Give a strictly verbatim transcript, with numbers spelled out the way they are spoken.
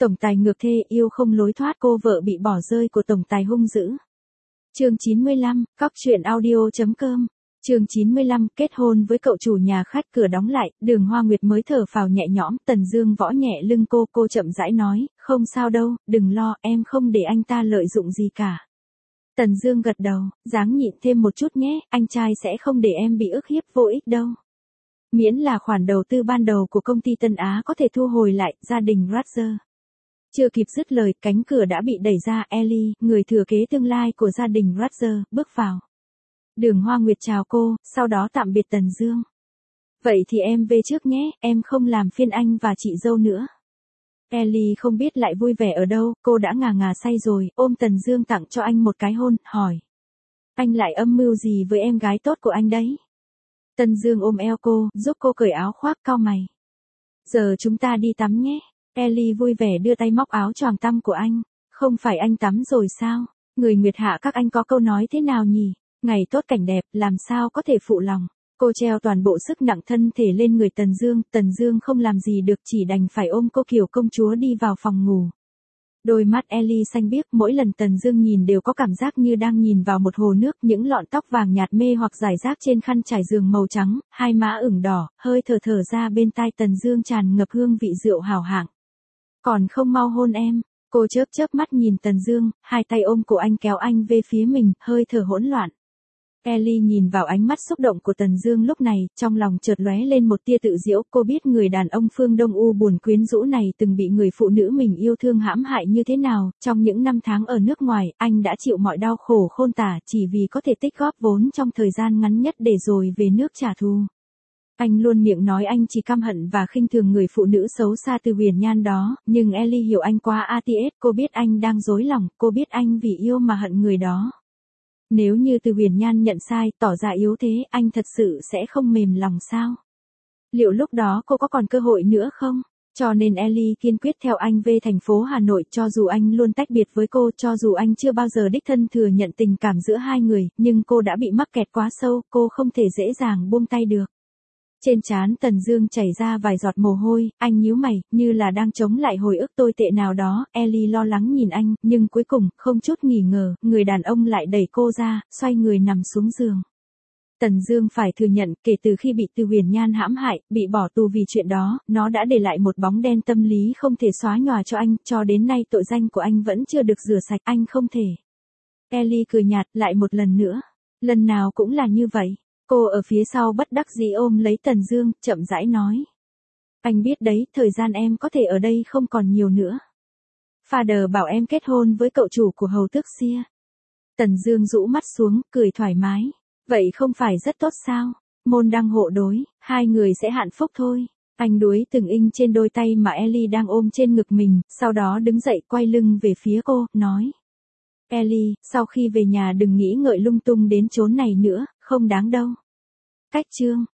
Tổng tài ngược thê yêu không lối thoát, cô vợ bị bỏ rơi của tổng tài hung dữ. Chương chín mươi lăm, cóc truyện audio chấm com. Chương chín mươi lăm, kết hôn với cậu chủ nhà khách. Cửa đóng lại, Đường Hoa Nguyệt mới thở phào nhẹ nhõm. Tần Dương võ nhẹ lưng cô, cô chậm rãi nói, không sao đâu, đừng lo, em không để anh ta lợi dụng gì cả. Tần Dương gật đầu, dáng nhịn thêm một chút nhé, anh trai sẽ không để em bị ức hiếp vô ích đâu. Miễn là khoản đầu tư ban đầu của công ty Tân Á có thể thu hồi lại. Gia đình Roger. Chưa kịp dứt lời, cánh cửa đã bị đẩy ra. Ellie, người thừa kế tương lai của gia đình Roger, bước vào. Đường Hoa Nguyệt chào cô, sau đó tạm biệt Tần Dương. Vậy thì em về trước nhé, em không làm phiền anh và chị dâu nữa. Ellie không biết lại vui vẻ ở đâu, cô đã ngà ngà say rồi, ôm Tần Dương tặng cho anh một cái hôn, hỏi. Anh lại âm mưu gì với em gái tốt của anh đấy? Tần Dương ôm eo cô, giúp cô cởi áo khoác, cau mày. Giờ chúng ta đi tắm nhé. Ellie vui vẻ đưa tay móc áo choàng tắm của anh. Không phải anh tắm rồi sao? Người Nguyệt Hạ các anh có câu nói thế nào nhỉ? Ngày tốt cảnh đẹp, làm sao có thể phụ lòng. Cô treo toàn bộ sức nặng thân thể lên người Tần Dương, Tần Dương không làm gì được, chỉ đành phải ôm cô kiểu công chúa đi vào phòng ngủ. Đôi mắt Ellie xanh biếc, mỗi lần Tần Dương nhìn đều có cảm giác như đang nhìn vào một hồ nước, những lọn tóc vàng nhạt mê hoặc rải rác trên khăn trải giường màu trắng, hai má ửng đỏ, hơi thở thở ra bên tai Tần Dương tràn ngập hương vị rượu hào hạng. Còn không mau hôn em. Cô chớp chớp mắt nhìn Tần Dương, hai tay ôm cổ anh kéo anh về phía mình, hơi thở hỗn loạn. Ellie nhìn vào ánh mắt xúc động của Tần Dương lúc này, trong lòng chợt lóe lên một tia tự giễu, cô biết người đàn ông phương Đông u buồn quyến rũ này từng bị người phụ nữ mình yêu thương hãm hại như thế nào, trong những năm tháng ở nước ngoài, anh đã chịu mọi đau khổ khôn tả chỉ vì có thể tích góp vốn trong thời gian ngắn nhất để rồi về nước trả thù. Anh luôn miệng nói anh chỉ căm hận và khinh thường người phụ nữ xấu xa Từ Huyền Nhan đó, nhưng Ellie hiểu anh qua a tê ét, cô biết anh đang dối lòng, cô biết anh vì yêu mà hận người đó. Nếu như Từ Huyền Nhan nhận sai, tỏ ra yếu thế, anh thật sự sẽ không mềm lòng sao? Liệu lúc đó cô có còn cơ hội nữa không? Cho nên Ellie kiên quyết theo anh về thành phố Hà Nội, cho dù anh luôn tách biệt với cô, cho dù anh chưa bao giờ đích thân thừa nhận tình cảm giữa hai người, nhưng cô đã bị mắc kẹt quá sâu, cô không thể dễ dàng buông tay được. Trên trán Tần Dương chảy ra vài giọt mồ hôi, anh nhíu mày, như là đang chống lại hồi ức tồi tệ nào đó. Ellie lo lắng nhìn anh, nhưng cuối cùng, không chút nghi ngờ, người đàn ông lại đẩy cô ra, xoay người nằm xuống giường. Tần Dương phải thừa nhận, kể từ khi bị Từ Huyền Nhan hãm hại, bị bỏ tù vì chuyện đó, nó đã để lại một bóng đen tâm lý không thể xóa nhòa cho anh, cho đến nay tội danh của anh vẫn chưa được rửa sạch, anh không thể. Ellie cười nhạt, lại một lần nữa. Lần nào cũng là như vậy. Cô ở phía sau bất đắc dĩ ôm lấy Tần Dương, chậm rãi nói. Anh biết đấy, thời gian em có thể ở đây không còn nhiều nữa. Father bảo em kết hôn với cậu chủ của hầu tước Xia. Tần Dương rũ mắt xuống, cười thoải mái. Vậy không phải rất tốt sao? Môn đăng hộ đối, hai người sẽ hạnh phúc thôi. Anh đuối từng in trên đôi tay mà Ellie đang ôm trên ngực mình, sau đó đứng dậy quay lưng về phía cô, nói. Ellie, sau khi về nhà đừng nghĩ ngợi lung tung đến chốn này nữa, không đáng đâu. Cách chương